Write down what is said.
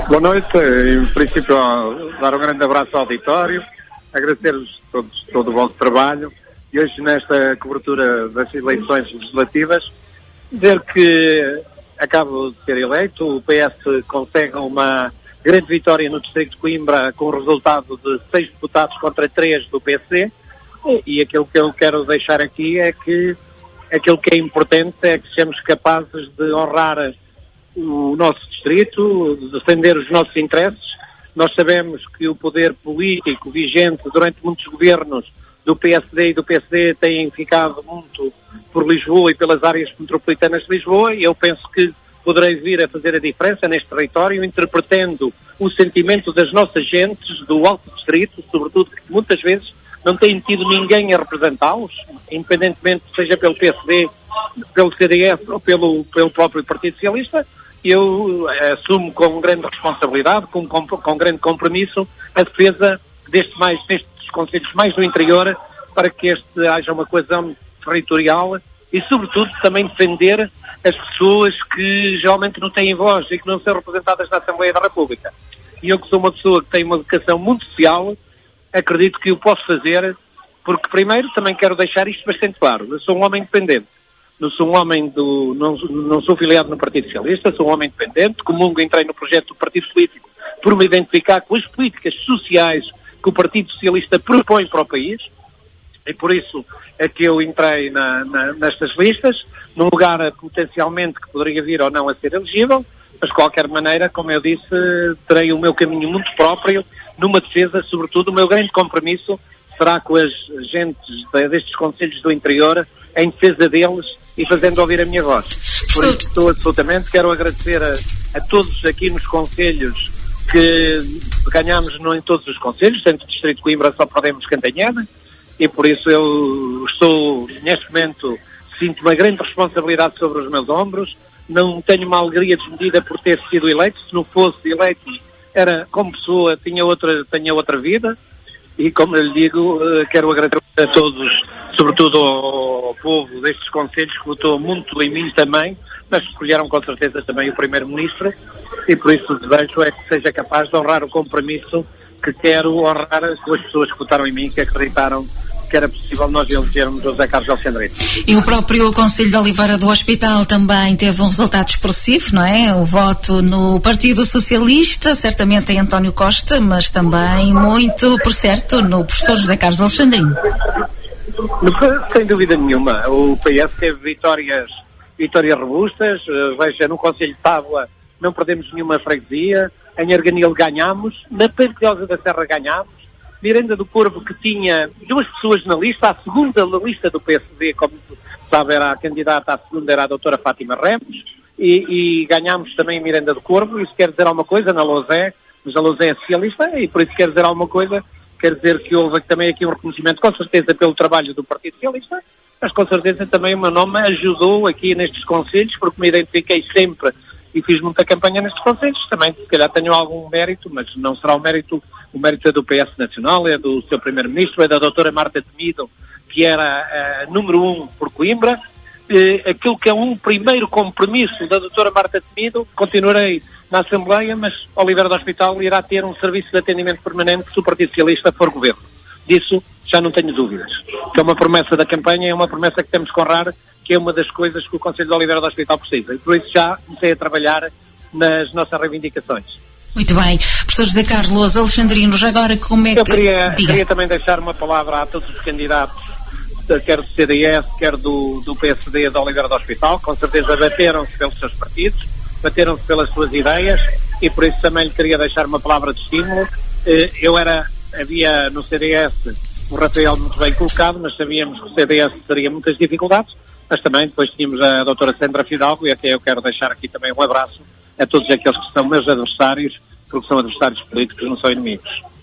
Boa noite. Em princípio, dar um grande abraço ao auditório, agradecer-vos todo o vosso trabalho e hoje nesta cobertura das eleições legislativas dizer que acabo de ser eleito, o PS consegue uma grande vitória no distrito de Coimbra com o resultado de 6 deputados contra 3 do PC e aquilo que eu quero deixar aqui é que aquilo que é importante é que sejamos capazes de honrar o nosso distrito, de defender os nossos interesses. Nós sabemos que o poder político vigente durante muitos governos do PSD e do PSD tem ficado muito por Lisboa e pelas áreas metropolitanas de Lisboa e eu penso que poderei vir a fazer a diferença neste território interpretando o sentimento das nossas gentes do Alto Distrito, sobretudo que muitas vezes não têm tido ninguém a representá-los, independentemente seja pelo PSD, pelo CDS ou pelo próprio Partido Socialista. Eu assumo com grande responsabilidade, com grande compromisso, a defesa destes concelhos mais do interior para que haja uma coesão territorial e, sobretudo, também defender as pessoas que geralmente não têm voz e que não são representadas na Assembleia da República. E eu que sou uma pessoa que tem uma educação muito social, acredito que o posso fazer, porque primeiro também quero deixar isto bastante claro. Eu sou um homem independente. Não sou um homem não sou filiado no Partido Socialista, sou um homem independente, comungo, entrei no projeto do Partido Político por me identificar com as políticas sociais que o Partido Socialista propõe para o país, e por isso é que eu entrei nestas listas, num lugar potencialmente que poderia vir ou não a ser elegível, mas de qualquer maneira, como eu disse, terei o meu caminho muito próprio, numa defesa, sobretudo, o meu grande compromisso será com as gentes destes concelhos do interior, em defesa deles e fazendo ouvir a minha voz. Por isso estou absolutamente, quero agradecer a todos aqui nos concelhos que ganhamos em todos os concelhos, sendo o Distrito de Coimbra só perdemos Cantanhede, e por isso eu estou, neste momento, sinto uma grande responsabilidade sobre os meus ombros, não tenho uma alegria desmedida por ter sido eleito, se não fosse eleito, era como pessoa, tinha outra vida, e como eu lhe digo, quero agradecer a todos, sobretudo ao povo destes concelhos que votou muito em mim também, mas escolheram com certeza também o Primeiro-Ministro e por isso o desejo é que seja capaz de honrar o compromisso que quero honrar com as pessoas que votaram em mim, que acreditaram que era possível nós elegermos José Carlos Alexandrino. E o próprio Concelho de Oliveira do Hospital também teve um resultado expressivo, não é? O voto no Partido Socialista, certamente em António Costa, mas também muito, por certo, no professor José Carlos Alexandrino. Sem dúvida nenhuma. O PS teve vitórias robustas. Veja, no Concelho de Tábua não perdemos nenhuma freguesia. Em Arganil ganhámos. Na Panteosa da Serra ganhámos. Miranda do Corvo, que tinha 2 pessoas na lista, a segunda lista do PSD, como sabe, era a candidata, a segunda era a doutora Fátima Remos, e ganhámos também Miranda do Corvo. Isso quer dizer alguma coisa na Lousé, mas a Lousé é socialista, e por isso quer dizer alguma coisa, quer dizer que houve também aqui um reconhecimento, com certeza pelo trabalho do Partido Socialista, mas com certeza também o meu nome ajudou aqui nestes concelhos, porque me identifiquei sempre e fiz muita campanha nestes concelhos. Também, se calhar, tenho algum mérito, mas não será o mérito é do PS Nacional, é do seu Primeiro-Ministro, é da doutora Marta Temido, que era número 1 por Coimbra. Aquilo que é um primeiro compromisso da doutora Marta Temido, continuarei na Assembleia, mas Oliveira do Hospital irá ter um serviço de atendimento permanente se o Partido Socialista for governo. Disso já não tenho dúvidas. Que é uma promessa da campanha, é uma promessa que temos que honrar, que é uma das coisas que o Concelho de Oliveira do Hospital precisa. E por isso já comecei a trabalhar nas nossas reivindicações. Muito bem. Professor José Carlos Alexandrino, já agora como é que... Eu queria também deixar uma palavra a todos os candidatos, quer do CDS, quer do PSD de Oliveira do Hospital. Com certeza bateram-se pelos seus partidos, bateram-se pelas suas ideias e por isso também lhe queria deixar uma palavra de estímulo. Havia no CDS o Rafael muito bem colocado, mas sabíamos que o CDS teria muitas dificuldades, mas também depois tínhamos a doutora Sandra Fidalgo, e a quem eu quero deixar aqui também um abraço a todos aqueles que são meus adversários, porque são adversários políticos, não são inimigos.